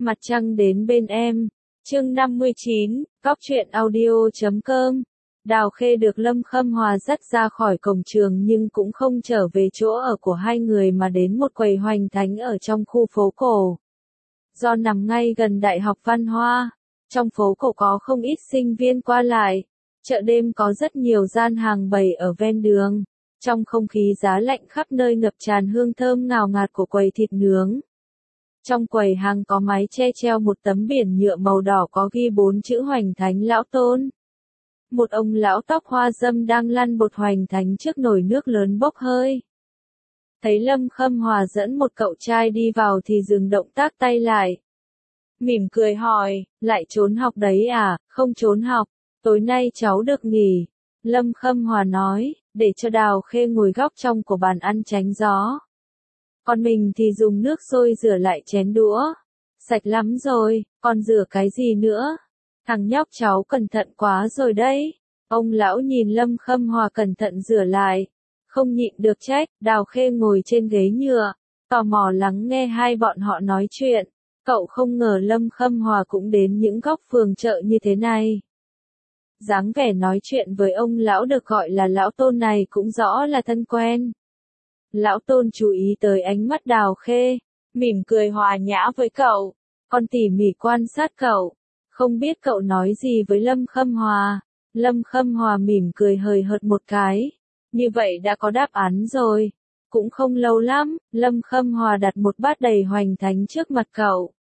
Mặt trăng đến bên em. Chương 59, Cóc truyện audio.com. Đào Khê được Lâm Khâm Hòa dắt ra khỏi cổng trường nhưng cũng không trở về chỗ ở của hai người mà đến một quầy hoành thánh ở trong khu phố cổ. Do nằm ngay gần Đại học Văn Hoa, trong phố cổ có không ít sinh viên qua lại. Chợ đêm có rất nhiều gian hàng bày ở ven đường. Trong không khí giá lạnh khắp nơi ngập tràn hương thơm ngào ngạt của quầy thịt nướng. Trong quầy hàng có mái che treo một tấm biển nhựa màu đỏ có ghi 4 chữ Hoành Thánh Lão Tôn. Một ông lão tóc hoa râm đang lăn bột hoành thánh trước nồi nước lớn bốc hơi. Thấy Lâm Khâm Hòa dẫn một cậu trai đi vào thì dừng động tác tay lại. Mỉm cười hỏi, lại trốn học đấy à? Không trốn học, tối nay cháu được nghỉ. Lâm Khâm Hòa nói, để cho Đào Khê ngồi góc trong của bàn ăn tránh gió. Còn mình thì dùng nước sôi rửa lại chén đũa. Sạch lắm rồi, còn rửa cái gì nữa? Thằng nhóc cháu cẩn thận quá rồi đấy. Ông lão nhìn Lâm Khâm Hòa cẩn thận rửa lại. Không nhịn được trách, Đào Khê ngồi trên ghế nhựa, tò mò lắng nghe hai bọn họ nói chuyện. Cậu không ngờ Lâm Khâm Hòa cũng đến những góc phường chợ như thế này. Dáng vẻ nói chuyện với ông lão được gọi là lão Tôn này cũng rõ là thân quen. Lão Tôn chú ý tới ánh mắt Đào Khê, mỉm cười hòa nhã với cậu, còn tỉ mỉ quan sát cậu. Không biết cậu nói gì với Lâm Khâm Hòa. Lâm Khâm Hòa mỉm cười hời hợt một cái. Như vậy đã có đáp án rồi. Cũng không lâu lắm, Lâm Khâm Hòa đặt một bát đầy hoành thánh trước mặt cậu.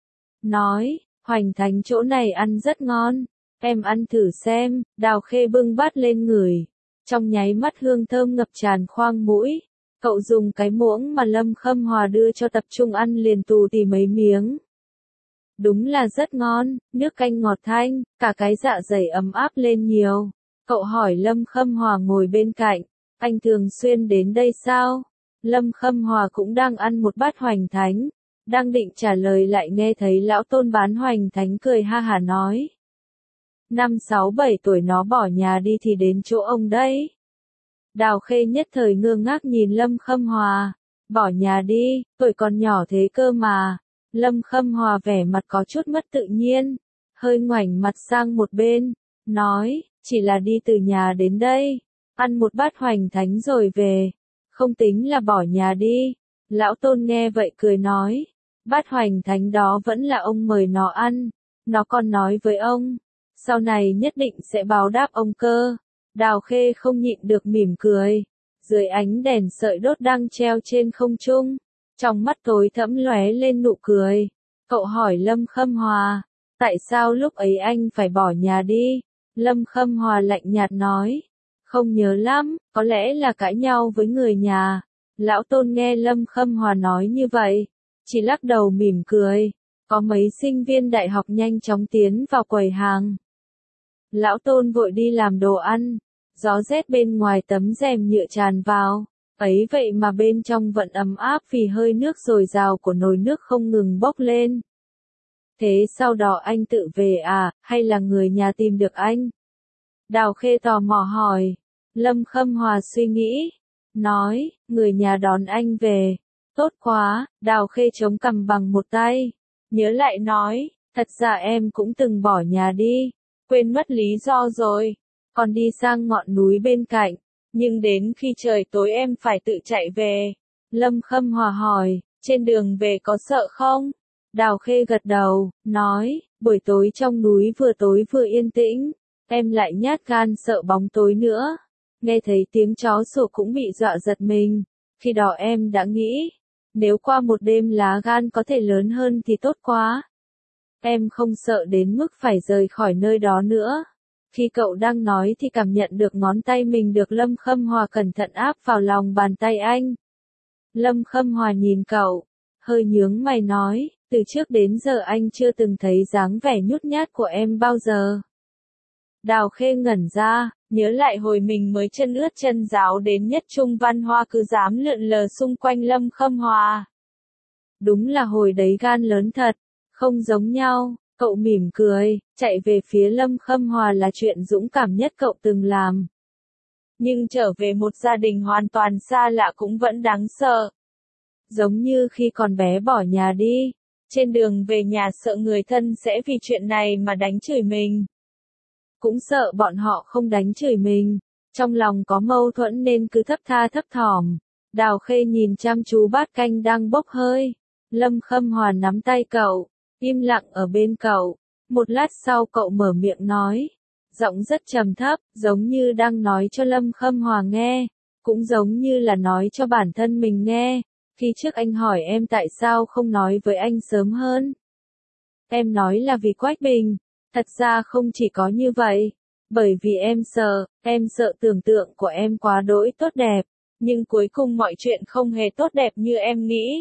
Nói, hoành thánh chỗ này ăn rất ngon. Em ăn thử xem. Đào Khê bưng bát lên ngửi. Trong nháy mắt hương thơm ngập tràn khoang mũi. Cậu dùng cái muỗng mà Lâm Khâm Hòa đưa cho tập trung ăn liền tù tì mấy miếng. Đúng là rất ngon, nước canh ngọt thanh, cả cái dạ dày ấm áp lên nhiều. Cậu hỏi Lâm Khâm Hòa ngồi bên cạnh, anh thường xuyên đến đây sao? Lâm Khâm Hòa cũng đang ăn một bát hoành thánh, đang định trả lời lại nghe thấy lão Tôn bán hoành thánh cười ha hả nói. 5-6-7 tuổi nó bỏ nhà đi thì đến chỗ ông đấy. Đào Khê nhất thời ngơ ngác nhìn Lâm Khâm Hòa. Bỏ nhà đi, tuổi còn nhỏ thế cơ mà. Lâm Khâm Hòa vẻ mặt có chút mất tự nhiên, hơi ngoảnh mặt sang một bên, nói, chỉ là đi từ nhà đến đây, ăn một bát hoành thánh rồi về, không tính là bỏ nhà đi. Lão Tôn nghe vậy cười nói, bát hoành thánh đó vẫn là ông mời nó ăn, nó còn nói với ông, sau này nhất định sẽ báo đáp ông cơ. Đào Khê không nhịn được mỉm cười, dưới ánh đèn sợi đốt đang treo trên không trung. Trong mắt tối thẫm lóe lên nụ cười. Cậu hỏi Lâm Khâm Hòa, tại sao lúc ấy anh phải bỏ nhà đi? Lâm Khâm Hòa lạnh nhạt nói, không nhớ lắm, có lẽ là cãi nhau với người nhà. Lão Tôn nghe Lâm Khâm Hòa nói như vậy, chỉ lắc đầu mỉm cười. Có mấy sinh viên đại học nhanh chóng tiến vào quầy hàng. Lão Tôn vội đi làm đồ ăn, gió rét bên ngoài tấm rèm nhựa tràn vào. Ấy vậy mà bên trong vẫn ấm áp vì hơi nước dồi dào của nồi nước không ngừng bốc lên. Thế sau đó anh tự về à, hay là người nhà tìm được anh? Đào Khê tò mò hỏi. Lâm Khâm Hòa suy nghĩ, nói, người nhà đón anh về. Tốt quá. Đào Khê chống cằm bằng một tay, nhớ lại nói, thật ra em cũng từng bỏ nhà đi, quên mất lý do rồi, còn đi sang ngọn núi bên cạnh. Nhưng đến khi trời tối em phải tự chạy về. Lâm Khâm Hòa hỏi, trên đường về có sợ không? Đào Khê gật đầu, nói, buổi tối trong núi vừa tối vừa yên tĩnh, em lại nhát gan sợ bóng tối nữa. Nghe thấy tiếng chó sủa cũng bị dọa giật mình. Khi đó em đã nghĩ, nếu qua một đêm lá gan có thể lớn hơn thì tốt quá. Em không sợ đến mức phải rời khỏi nơi đó nữa. Khi cậu đang nói thì cảm nhận được ngón tay mình được Lâm Khâm Hòa cẩn thận áp vào lòng bàn tay anh. Lâm Khâm Hòa nhìn cậu, hơi nhướng mày nói, từ trước đến giờ anh chưa từng thấy dáng vẻ nhút nhát của em bao giờ. Đào Khê ngẩn ra, nhớ lại hồi mình mới chân ướt chân ráo đến Nhất Trung Văn Hoa cứ dám lượn lờ xung quanh Lâm Khâm Hòa. Đúng là hồi đấy gan lớn thật, không giống nhau. Cậu mỉm cười, chạy về phía Lâm Khâm Hòa là chuyện dũng cảm nhất cậu từng làm. Nhưng trở về một gia đình hoàn toàn xa lạ cũng vẫn đáng sợ. Giống như khi còn bé bỏ nhà đi. Trên đường về nhà sợ người thân sẽ vì chuyện này mà đánh chửi mình. Cũng sợ bọn họ không đánh chửi mình. Trong lòng có mâu thuẫn nên cứ thấp tha thấp thỏm. Đào Khê nhìn chăm chú bát canh đang bốc hơi. Lâm Khâm Hòa nắm tay cậu, im lặng ở bên cậu. Một lát sau cậu mở miệng nói. Giọng rất trầm thấp, giống như đang nói cho Lâm Khâm Hòa nghe. Cũng giống như là nói cho bản thân mình nghe. Khi trước anh hỏi em tại sao không nói với anh sớm hơn. Em nói là vì Quách Bình. Thật ra không chỉ có như vậy. Bởi vì em sợ tưởng tượng của em quá đỗi tốt đẹp. Nhưng cuối cùng mọi chuyện không hề tốt đẹp như em nghĩ.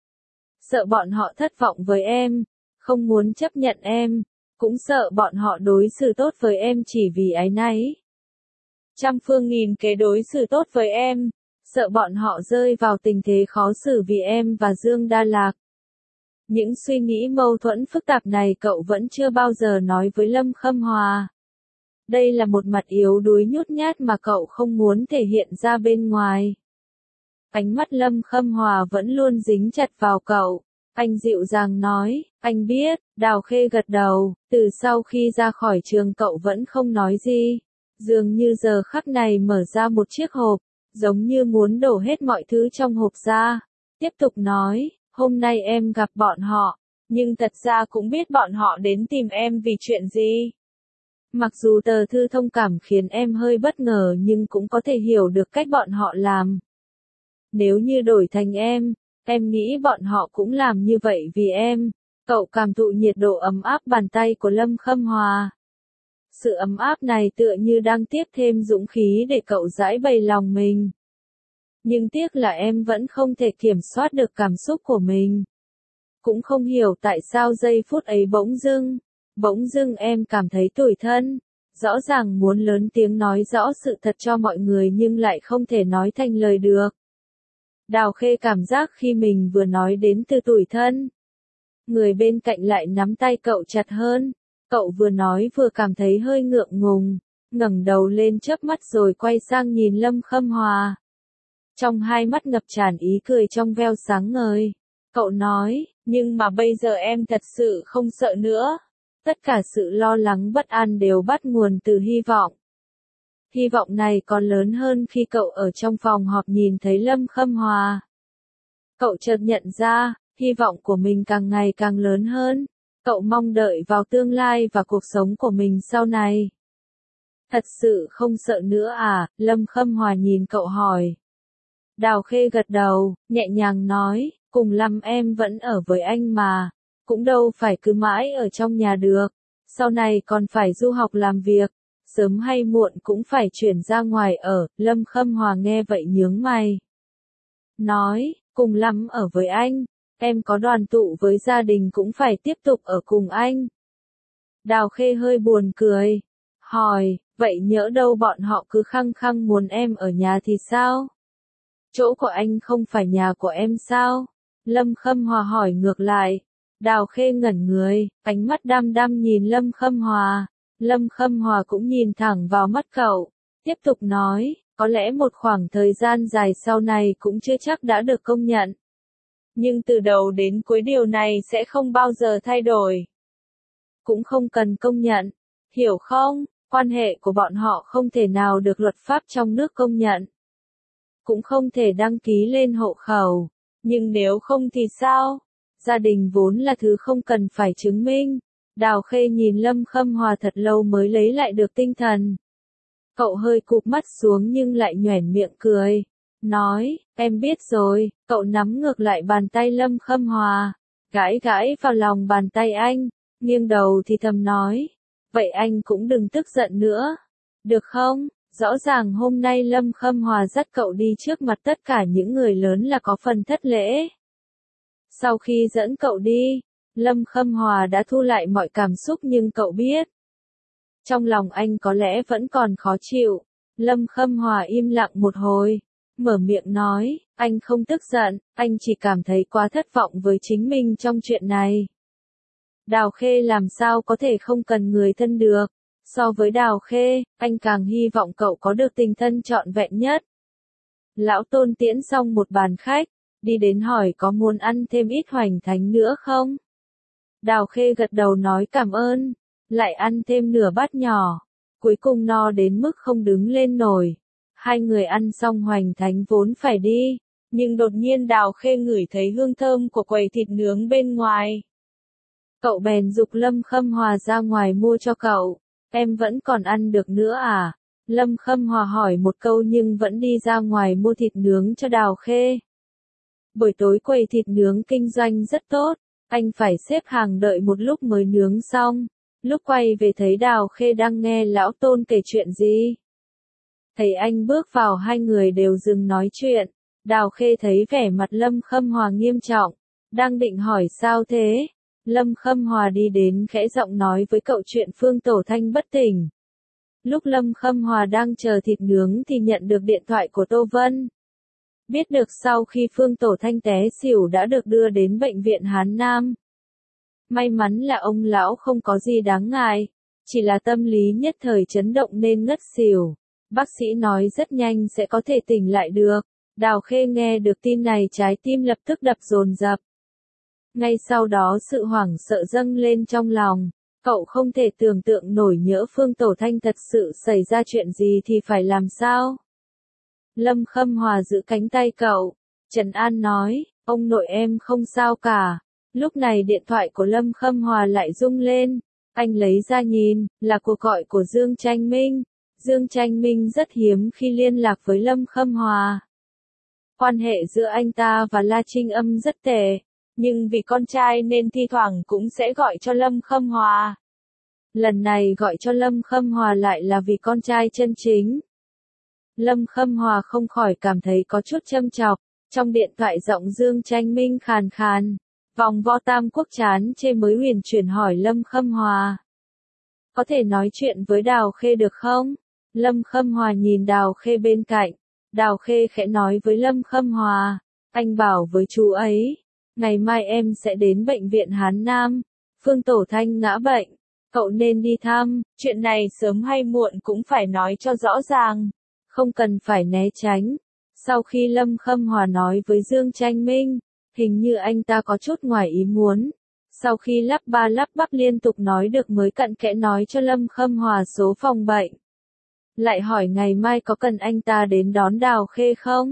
Sợ bọn họ thất vọng với em. Không muốn chấp nhận em. Cũng sợ bọn họ đối xử tốt với em chỉ vì áy náy. Trăm phương nghìn kế đối xử tốt với em. Sợ bọn họ rơi vào tình thế khó xử vì em và Dương Đa Lạc. Những suy nghĩ mâu thuẫn phức tạp này cậu vẫn chưa bao giờ nói với Lâm Khâm Hòa. Đây là một mặt yếu đuối nhút nhát mà cậu không muốn thể hiện ra bên ngoài. Ánh mắt Lâm Khâm Hòa vẫn luôn dính chặt vào cậu. Anh dịu dàng nói, anh biết. Đào Khê gật đầu. Từ sau khi ra khỏi trường cậu vẫn không nói gì. Dường như giờ khắc này mở ra một chiếc hộp. Giống như muốn đổ hết mọi thứ trong hộp ra. Tiếp tục nói, hôm nay em gặp bọn họ. Nhưng thật ra cũng biết bọn họ đến tìm em vì chuyện gì. Mặc dù tờ thư thông cảm khiến em hơi bất ngờ nhưng cũng có thể hiểu được cách bọn họ làm. Nếu như đổi thành em nghĩ bọn họ cũng làm như vậy vì em. Cậu cảm thụ nhiệt độ ấm áp bàn tay của Lâm Khâm Hòa. Sự ấm áp này tựa như đang tiếp thêm dũng khí để cậu giải bày lòng mình. Nhưng tiếc là em vẫn không thể kiểm soát được cảm xúc của mình. Cũng không hiểu tại sao giây phút ấy bỗng dưng em cảm thấy tủi thân. Rõ ràng muốn lớn tiếng nói rõ sự thật cho mọi người nhưng lại không thể nói thành lời được. Đào Khê cảm giác khi mình vừa nói đến từ tủi thân. Người bên cạnh lại nắm tay cậu chặt hơn. Cậu vừa nói vừa cảm thấy hơi ngượng ngùng. Ngẩng đầu lên chớp mắt rồi quay sang nhìn Lâm Khâm Hòa. Trong hai mắt ngập tràn ý cười trong veo sáng ngời. Cậu nói, nhưng mà bây giờ em thật sự không sợ nữa. Tất cả sự lo lắng bất an đều bắt nguồn từ hy vọng. Hy vọng này còn lớn hơn khi cậu ở trong phòng họp nhìn thấy Lâm Khâm Hòa. Cậu chợt nhận ra, hy vọng của mình càng ngày càng lớn hơn. Cậu mong đợi vào tương lai và cuộc sống của mình sau này. Thật sự không sợ nữa à? Lâm Khâm Hòa nhìn cậu hỏi. Đào Khê gật đầu, nhẹ nhàng nói, cùng lắm em vẫn ở với anh mà. Cũng đâu phải cứ mãi ở trong nhà được. Sau này còn phải du học làm việc. Sớm hay muộn cũng phải chuyển ra ngoài ở. Lâm Khâm Hòa nghe vậy nhướng mày. Nói, cùng lắm ở với anh. Em có đoàn tụ với gia đình cũng phải tiếp tục ở cùng anh. Đào Khê hơi buồn cười. Hỏi, vậy nhỡ đâu bọn họ cứ khăng khăng muốn em ở nhà thì sao? Chỗ của anh không phải nhà của em sao? Lâm Khâm Hòa hỏi ngược lại. Đào Khê ngẩn người, ánh mắt đăm đăm nhìn Lâm Khâm Hòa. Lâm Khâm Hòa cũng nhìn thẳng vào mắt cậu. Tiếp tục nói, có lẽ một khoảng thời gian dài sau này cũng chưa chắc đã được công nhận. Nhưng từ đầu đến cuối điều này sẽ không bao giờ thay đổi. Cũng không cần công nhận. Hiểu không? Quan hệ của bọn họ không thể nào được luật pháp trong nước công nhận. Cũng không thể đăng ký lên hộ khẩu. Nhưng nếu không thì sao? Gia đình vốn là thứ không cần phải chứng minh. Đào Khê nhìn Lâm Khâm Hòa thật lâu mới lấy lại được tinh thần. Cậu hơi cụp mắt xuống nhưng lại nhoẻn miệng cười. Nói, em biết rồi. Cậu nắm ngược lại bàn tay Lâm Khâm Hòa. Gãi gãi vào lòng bàn tay anh. Nghiêng đầu thì thầm nói. Vậy anh cũng đừng tức giận nữa. Được không? Rõ ràng hôm nay Lâm Khâm Hòa dắt cậu đi trước mặt tất cả những người lớn là có phần thất lễ. Sau khi dẫn cậu đi, Lâm Khâm Hòa đã thu lại mọi cảm xúc nhưng cậu biết. Trong lòng anh có lẽ vẫn còn khó chịu. Lâm Khâm Hòa im lặng một hồi. Mở miệng nói, anh không tức giận, anh chỉ cảm thấy quá thất vọng với chính mình trong chuyện này. Đào Khê làm sao có thể không cần người thân được. So với Đào Khê, anh càng hy vọng cậu có được tình thân trọn vẹn nhất. Lão Tôn tiễn xong một bàn khách, đi đến hỏi có muốn ăn thêm ít hoành thánh nữa không? Đào Khê gật đầu nói cảm ơn, lại ăn thêm nửa bát nhỏ, cuối cùng no đến mức không đứng lên nổi. Hai người ăn xong Hoành Thánh vốn phải đi, nhưng đột nhiên Đào Khê ngửi thấy hương thơm của quầy thịt nướng bên ngoài. Cậu bèn giục Lâm Khâm Hòa ra ngoài mua cho cậu. Em vẫn còn ăn được nữa à? Lâm Khâm Hòa hỏi một câu nhưng vẫn đi ra ngoài mua thịt nướng cho Đào Khê. Buổi tối quầy thịt nướng kinh doanh rất tốt, anh phải xếp hàng đợi một lúc mới nướng xong. Lúc quay về thấy Đào Khê đang nghe lão Tôn kể chuyện gì. Thấy anh bước vào hai người đều dừng nói chuyện. Đào Khê thấy vẻ mặt Lâm Khâm Hòa nghiêm trọng, đang định hỏi sao thế. Lâm Khâm Hòa đi đến khẽ giọng nói với cậu chuyện Phương Tổ Thanh bất tỉnh. Lúc Lâm Khâm Hòa đang chờ thịt nướng thì nhận được điện thoại của Tô Vân. Biết được sau khi Phương Tổ Thanh té xỉu đã được đưa đến bệnh viện Hán Nam. May mắn là ông lão không có gì đáng ngại, chỉ là tâm lý nhất thời chấn động nên ngất xỉu. Bác sĩ nói rất nhanh sẽ có thể tỉnh lại được. Đào Khê nghe được tin này trái tim lập tức đập dồn dập. Ngay sau đó sự hoảng sợ dâng lên trong lòng. Cậu không thể tưởng tượng nổi nhỡ Phương Tổ Thanh thật sự xảy ra chuyện gì thì phải làm sao. Lâm Khâm Hòa giữ cánh tay cậu. Trần An nói, ông nội em không sao cả. Lúc này điện thoại của Lâm Khâm Hòa lại rung lên. Anh lấy ra nhìn, là cuộc gọi của Dương Tranh Minh. Dương Tranh Minh rất hiếm khi liên lạc với Lâm Khâm Hòa. Quan hệ giữa anh ta và La Trinh Âm rất tệ, nhưng vì con trai nên thi thoảng cũng sẽ gọi cho Lâm Khâm Hòa. Lần này gọi cho Lâm Khâm Hòa lại là vì con trai chân chính. Lâm Khâm Hòa không khỏi cảm thấy có chút châm chọc, trong điện thoại giọng Dương Tranh Minh khàn khàn. Vòng vo Tam Quốc chán chê mới huyền chuyển hỏi Lâm Khâm Hòa. Có thể nói chuyện với Đào Khê được không? Lâm Khâm Hòa nhìn Đào Khê bên cạnh. Đào Khê khẽ nói với Lâm Khâm Hòa. Anh bảo với chú ấy, ngày mai em sẽ đến bệnh viện Hán Nam. Phương Tổ Thanh ngã bệnh. Cậu nên đi thăm, chuyện này sớm hay muộn cũng phải nói cho rõ ràng. Không cần phải né tránh. Sau khi Lâm Khâm Hòa nói với Dương Tranh Minh, hình như anh ta có chút ngoài ý muốn. Sau khi lắp ba lắp bắp liên tục nói được mới cặn kẽ nói cho Lâm Khâm Hòa số phòng bệnh. Lại hỏi ngày mai có cần anh ta đến đón Đào Khê không?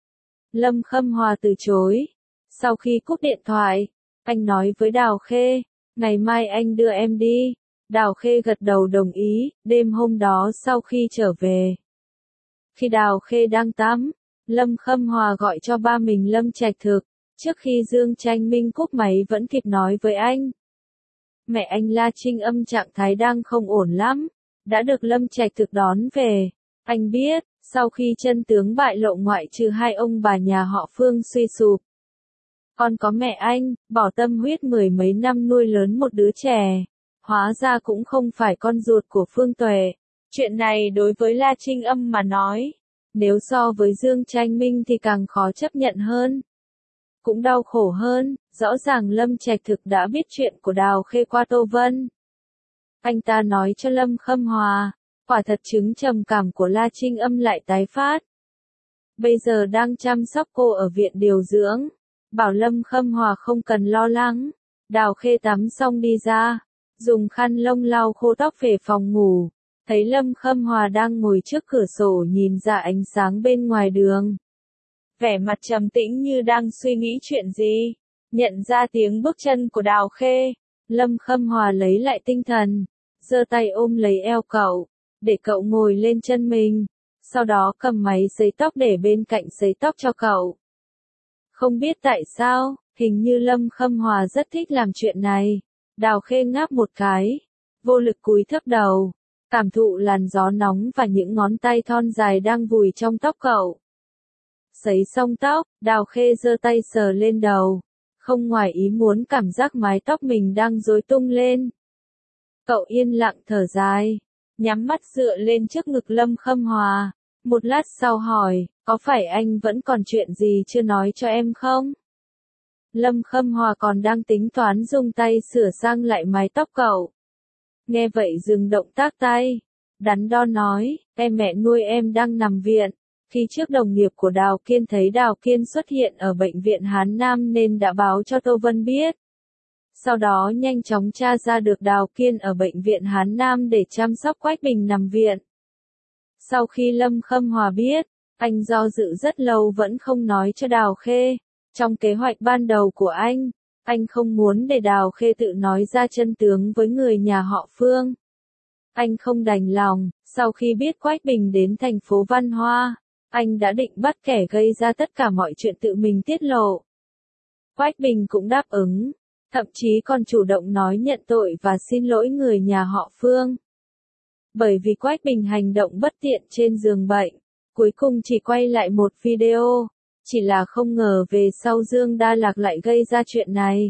Lâm Khâm Hòa từ chối. Sau khi cúp điện thoại, anh nói với Đào Khê, ngày mai anh đưa em đi. Đào Khê gật đầu đồng ý. Đêm hôm đó sau khi trở về, khi Đào Khê đang tắm, Lâm Khâm Hòa gọi cho ba mình Lâm Trạch Thực. Trước khi Dương Tranh Minh cúp máy vẫn kịp nói với anh. Mẹ anh La Trinh Âm trạng thái đang không ổn lắm, đã được Lâm Trạch Thực đón về. Anh biết, sau khi chân tướng bại lộ ngoại trừ hai ông bà nhà họ Phương suy sụp. Còn có mẹ anh, bỏ tâm huyết mười mấy năm nuôi lớn một đứa trẻ. Hóa ra cũng không phải con ruột của Phương Tuệ. Chuyện này đối với La Trinh Âm mà nói, nếu so với Dương Tranh Minh thì càng khó chấp nhận hơn. Cũng đau khổ hơn, rõ ràng Lâm Trạch Thực đã biết chuyện của Đào Khê qua Tô Vân. Anh ta nói cho Lâm Khâm Hòa, quả thật chứng trầm cảm của La Trinh Âm lại tái phát. Bây giờ đang chăm sóc cô ở viện điều dưỡng, bảo Lâm Khâm Hòa không cần lo lắng. Đào Khê tắm xong đi ra, dùng khăn lông lau khô tóc về phòng ngủ, thấy Lâm Khâm Hòa đang ngồi trước cửa sổ nhìn ra ánh sáng bên ngoài đường. Vẻ mặt trầm tĩnh như đang suy nghĩ chuyện gì. Nhận ra tiếng bước chân của Đào Khê, Lâm Khâm Hòa lấy lại tinh thần, giơ tay ôm lấy eo cậu, để cậu ngồi lên chân mình, sau đó cầm máy sấy tóc để bên cạnh sấy tóc cho cậu. Không biết tại sao, hình như Lâm Khâm Hòa rất thích làm chuyện này. Đào Khê ngáp một cái, vô lực cúi thấp đầu, cảm thụ làn gió nóng và những ngón tay thon dài đang vùi trong tóc cậu. Sấy xong tóc, Đào Khê giơ tay sờ lên đầu, không ngoài ý muốn cảm giác mái tóc mình đang rối tung lên. Cậu yên lặng thở dài, nhắm mắt dựa lên trước ngực Lâm Khâm Hòa, một lát sau hỏi, có phải anh vẫn còn chuyện gì chưa nói cho em không? Lâm Khâm Hòa còn đang tính toán dùng tay sửa sang lại mái tóc cậu. Nghe vậy dừng động tác tay, đắn đo nói, mẹ nuôi em đang nằm viện. Khi trước đồng nghiệp của Đào Kiên thấy Đào Kiên xuất hiện ở bệnh viện Hán Nam nên đã báo cho Tô Vân biết. sau đó nhanh chóng tra ra được Đào Kiên ở bệnh viện Hán Nam để chăm sóc Quách Bình nằm viện. Sau khi Lâm Khâm Hòa biết, anh do dự rất lâu vẫn không nói cho Đào Khê. Trong kế hoạch ban đầu của anh không muốn để Đào Khê tự nói ra chân tướng với người nhà họ Phương. Anh không đành lòng, sau khi biết Quách Bình đến thành phố Văn Hoa, anh đã định bắt kẻ gây ra tất cả mọi chuyện tự mình tiết lộ. Quách Bình cũng đáp ứng, thậm chí còn chủ động nói nhận tội và xin lỗi người nhà họ Phương. Bởi vì Quách Bình hành động bất tiện trên giường bệnh, cuối cùng chỉ quay lại một video, chỉ là không ngờ về sau Dương Đa Lạc lại gây ra chuyện này.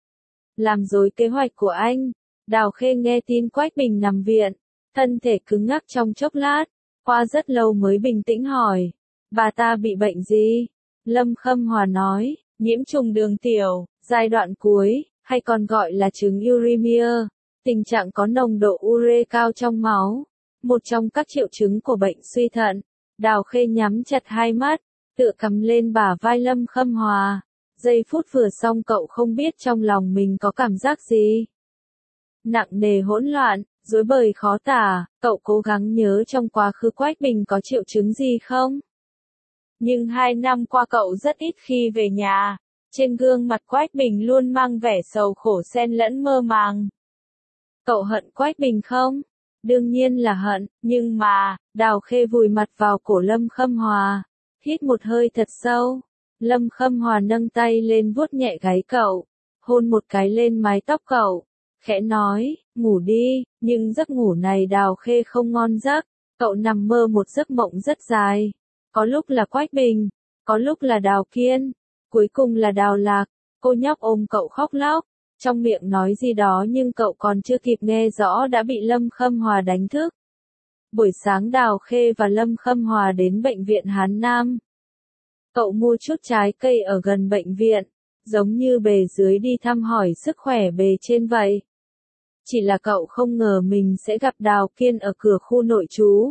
Làm rối kế hoạch của anh, Đào Khê nghe tin Quách Bình nằm viện, thân thể cứng ngắc trong chốc lát, qua rất lâu mới bình tĩnh hỏi, bà ta bị bệnh gì? Lâm Khâm Hòa nói, nhiễm trùng đường tiểu, giai đoạn cuối, hay còn gọi là chứng uremia, tình trạng có nồng độ ure cao trong máu, một trong các triệu chứng của bệnh suy thận. Đào Khê nhắm chặt hai mắt, tựa cắm lên bả vai Lâm Khâm Hòa. Giây phút vừa xong cậu không biết trong lòng mình có cảm giác gì. Nặng nề hỗn loạn, rối bời khó tả, cậu cố gắng nhớ trong quá khứ Quách Bình có triệu chứng gì không? Nhưng 2 năm qua cậu rất ít khi về nhà, trên gương mặt Quách Bình luôn mang vẻ sầu khổ xen lẫn mơ màng. Cậu hận Quách Bình không? Đương nhiên là hận, nhưng mà, Đào Khê vùi mặt vào cổ Lâm Khâm Hòa, hít một hơi thật sâu. Lâm Khâm Hòa nâng tay lên vuốt nhẹ gáy cậu, hôn một cái lên mái tóc cậu, khẽ nói, ngủ đi, nhưng giấc ngủ này Đào Khê không ngon giấc, cậu nằm mơ một giấc mộng rất dài, có lúc là Quách Bình, có lúc là Đào Kiên, cuối cùng là Đào Lạc, cô nhóc ôm cậu khóc lóc, trong miệng nói gì đó nhưng cậu còn chưa kịp nghe rõ đã bị Lâm Khâm Hòa đánh thức. Buổi sáng Đào Khê và Lâm Khâm Hòa đến bệnh viện Hán Nam. Cậu mua chút trái cây ở gần bệnh viện, giống như bề dưới đi thăm hỏi sức khỏe bề trên vậy. Chỉ là cậu không ngờ mình sẽ gặp Đào Kiên ở cửa khu nội trú.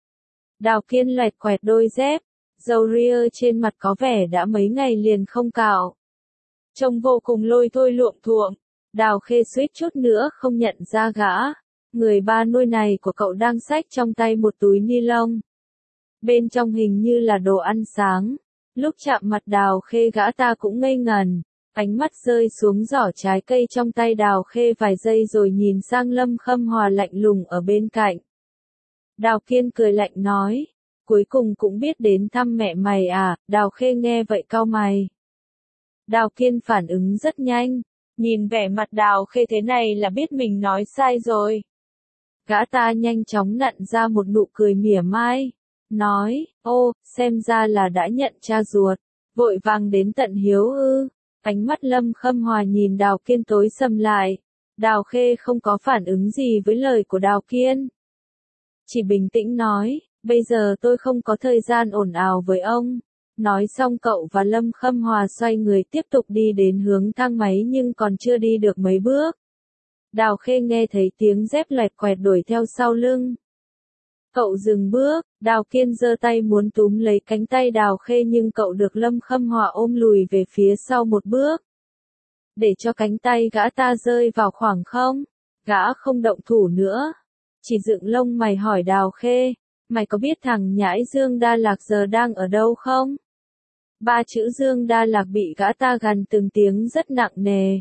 Đào Kiên loẹt quẹt đôi dép, râu ria trên mặt có vẻ đã mấy ngày liền không cạo. Trông vô cùng lôi thôi luộm thuộm, Đào Khê suýt chút nữa không nhận ra gã. Người ba nuôi này của cậu đang xách trong tay một túi ni lông. Bên trong hình như là đồ ăn sáng. Lúc chạm mặt Đào Khê gã ta cũng ngây ngần, ánh mắt rơi xuống giỏ trái cây trong tay Đào Khê vài giây rồi nhìn sang Lâm Khâm Hòa lạnh lùng ở bên cạnh. Đào Kiên cười lạnh nói, cuối cùng cũng biết đến thăm mẹ mày à? Đào Khê nghe vậy cau mày. Đào Kiên phản ứng rất nhanh, nhìn vẻ mặt Đào Khê thế này là biết mình nói sai rồi. Gã ta nhanh chóng nặn ra một nụ cười mỉa mai, nói, ô, xem ra là đã nhận cha ruột, vội vàng đến tận hiếu ư. Ánh mắt Lâm Khâm Hòa nhìn Đào Kiên tối sầm lại. Đào Khê không có phản ứng gì với lời của Đào Kiên. Chỉ bình tĩnh nói, bây giờ tôi không có thời gian ồn ào với ông. Nói xong cậu và Lâm Khâm Hòa xoay người tiếp tục đi đến hướng thang máy nhưng còn chưa đi được mấy bước. Đào Khê nghe thấy tiếng dép loẹt quẹt đuổi theo sau lưng. Cậu dừng bước, Đào Kiên giơ tay muốn túm lấy cánh tay Đào Khê nhưng cậu được Lâm Khâm Hòa ôm lùi về phía sau một bước. Để cho cánh tay gã ta rơi vào khoảng không, gã không động thủ nữa. Chỉ dựng lông mày hỏi Đào Khê, mày có biết thằng nhãi Dương Đa Lạc giờ đang ở đâu không? 3 chữ Dương Đa Lạc bị gã ta gằn từng tiếng rất nặng nề.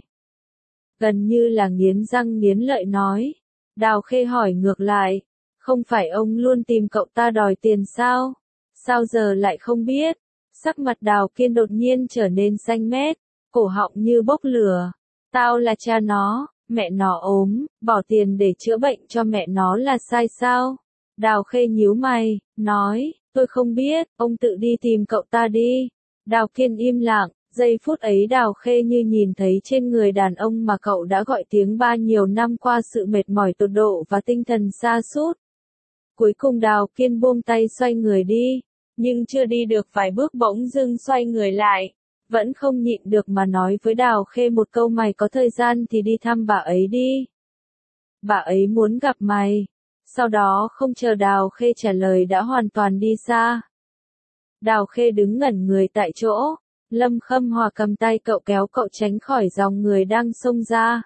Gần như là nghiến răng nghiến lợi nói. Đào Khê hỏi ngược lại, không phải ông luôn tìm cậu ta đòi tiền sao? Sao giờ lại không biết? Sắc mặt Đào Kiên đột nhiên trở nên xanh mét, cổ họng như bốc lửa. Tao là cha nó, mẹ nó ốm, bỏ tiền để chữa bệnh cho mẹ nó là sai sao? Đào Khê nhíu mày, nói, tôi không biết, ông tự đi tìm cậu ta đi. Đào Kiên im lặng, giây phút ấy Đào Khê như nhìn thấy trên người đàn ông mà cậu đã gọi tiếng ba nhiều năm qua sự mệt mỏi tột độ và tinh thần sa sút. Cuối cùng Đào Kiên buông tay xoay người đi, nhưng chưa đi được vài bước bỗng dưng xoay người lại, vẫn không nhịn được mà nói với Đào Khê một câu, mày có thời gian thì đi thăm bà ấy đi. Bà ấy muốn gặp mày. Sau đó không chờ Đào Khê trả lời đã hoàn toàn đi xa. Đào Khê đứng ngẩn người tại chỗ, Lâm Khâm Hòa cầm tay cậu kéo cậu tránh khỏi dòng người đang xông ra.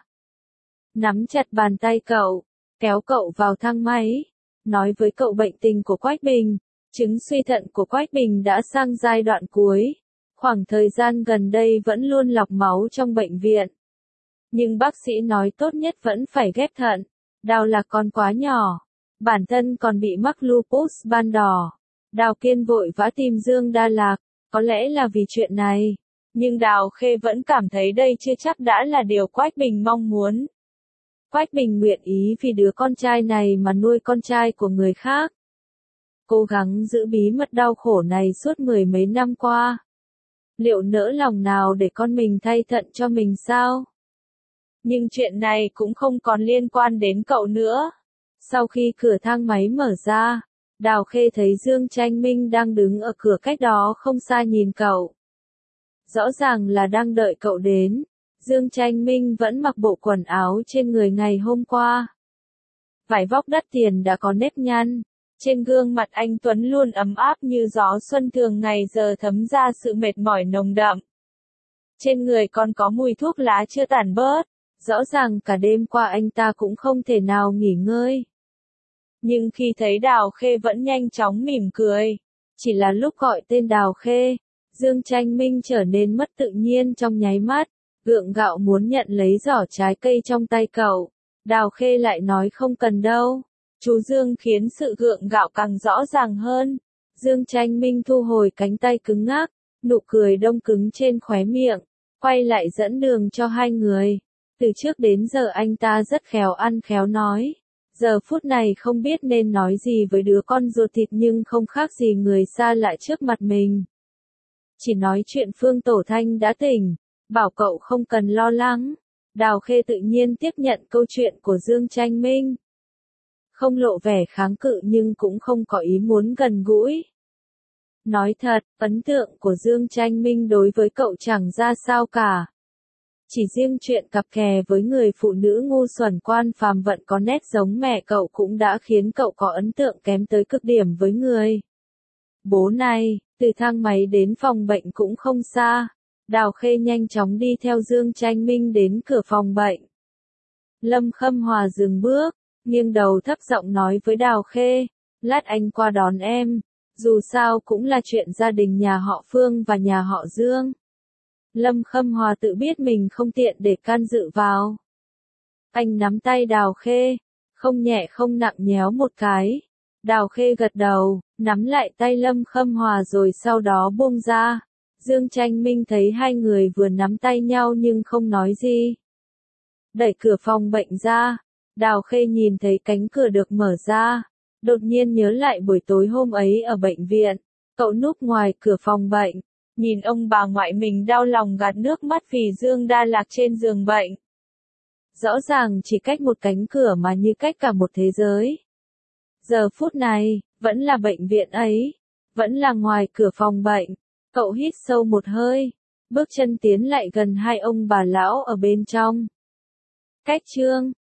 Nắm chặt bàn tay cậu, kéo cậu vào thang máy, nói với cậu bệnh tình của Quách Bình. Chứng suy thận của Quách Bình đã sang giai đoạn cuối. Khoảng thời gian gần đây vẫn luôn lọc máu trong bệnh viện. Nhưng bác sĩ nói tốt nhất vẫn phải ghép thận. Đào là con quá nhỏ. Bản thân còn bị mắc lupus ban đỏ. Đào Kiên vội vã tìm Dương Đa Lạc. Có lẽ là vì chuyện này. Nhưng Đào Khê vẫn cảm thấy đây chưa chắc đã là điều Quách Bình mong muốn. Quách Bình nguyện ý vì đứa con trai này mà nuôi con trai của người khác. Cố gắng giữ bí mật đau khổ này suốt mười mấy năm qua. Liệu nỡ lòng nào để con mình thay thận cho mình sao? Nhưng chuyện này cũng không còn liên quan đến cậu nữa. Sau khi cửa thang máy mở ra, Đào Khê thấy Dương Tranh Minh đang đứng ở cửa cách đó không xa nhìn cậu. Rõ ràng là đang đợi cậu đến. Dương Tranh Minh vẫn mặc bộ quần áo trên người ngày hôm qua. Vải vóc đắt tiền đã có nếp nhăn. Trên gương mặt anh Tuấn luôn ấm áp như gió xuân thường ngày giờ thấm ra sự mệt mỏi nồng đậm. Trên người còn có mùi thuốc lá chưa tàn bớt. Rõ ràng cả đêm qua anh ta cũng không thể nào nghỉ ngơi. Nhưng khi thấy Đào Khê vẫn nhanh chóng mỉm cười. Chỉ là lúc gọi tên Đào Khê, Dương Tranh Minh trở nên mất tự nhiên trong nháy mắt. Gượng gạo muốn nhận lấy giỏ trái cây trong tay cậu. Đào Khê lại nói không cần đâu. Chú Dương khiến sự gượng gạo càng rõ ràng hơn. Dương Tranh Minh thu hồi cánh tay cứng ngắc, nụ cười đông cứng trên khóe miệng, quay lại dẫn đường cho hai người. Từ trước đến giờ anh ta rất khéo ăn khéo nói. Giờ phút này không biết nên nói gì với đứa con ruột thịt nhưng không khác gì người xa lạ trước mặt mình. Chỉ nói chuyện Phương Tổ Thanh đã tỉnh, bảo cậu không cần lo lắng. Đào Khê tự nhiên tiếp nhận câu chuyện của Dương Tranh Minh. Không lộ vẻ kháng cự nhưng cũng không có ý muốn gần gũi. Nói thật, ấn tượng của Dương Tranh Minh đối với cậu chẳng ra sao cả. Chỉ riêng chuyện cặp kè với người phụ nữ ngu xuẩn Quan Phàm Vận có nét giống mẹ cậu cũng đã khiến cậu có ấn tượng kém tới cực điểm với người bố này. Từ thang máy đến phòng bệnh cũng không xa. Đào Khê nhanh chóng đi theo Dương Tranh Minh đến cửa phòng bệnh. Lâm Khâm Hòa dừng bước, nghiêng đầu thấp giọng nói với Đào Khê, lát anh qua đón em, dù sao cũng là chuyện gia đình nhà họ Phương và nhà họ Dương. Lâm Khâm Hòa tự biết mình không tiện để can dự vào. Anh nắm tay Đào Khê, không nhẹ không nặng nhéo một cái. Đào Khê gật đầu, nắm lại tay Lâm Khâm Hòa rồi sau đó buông ra. Dương Tranh Minh thấy hai người vừa nắm tay nhau nhưng không nói gì. Đẩy cửa phòng bệnh ra, Đào Khê nhìn thấy cánh cửa được mở ra. Đột nhiên nhớ lại buổi tối hôm ấy ở bệnh viện. Cậu núp ngoài cửa phòng bệnh, nhìn ông bà ngoại mình đau lòng gạt nước mắt vì Dương Đa Lạc trên giường bệnh. Rõ ràng chỉ cách một cánh cửa mà như cách cả một thế giới. Giờ phút này, vẫn là bệnh viện ấy, vẫn là ngoài cửa phòng bệnh. Cậu hít sâu một hơi, bước chân tiến lại gần hai ông bà lão ở bên trong. Cách chương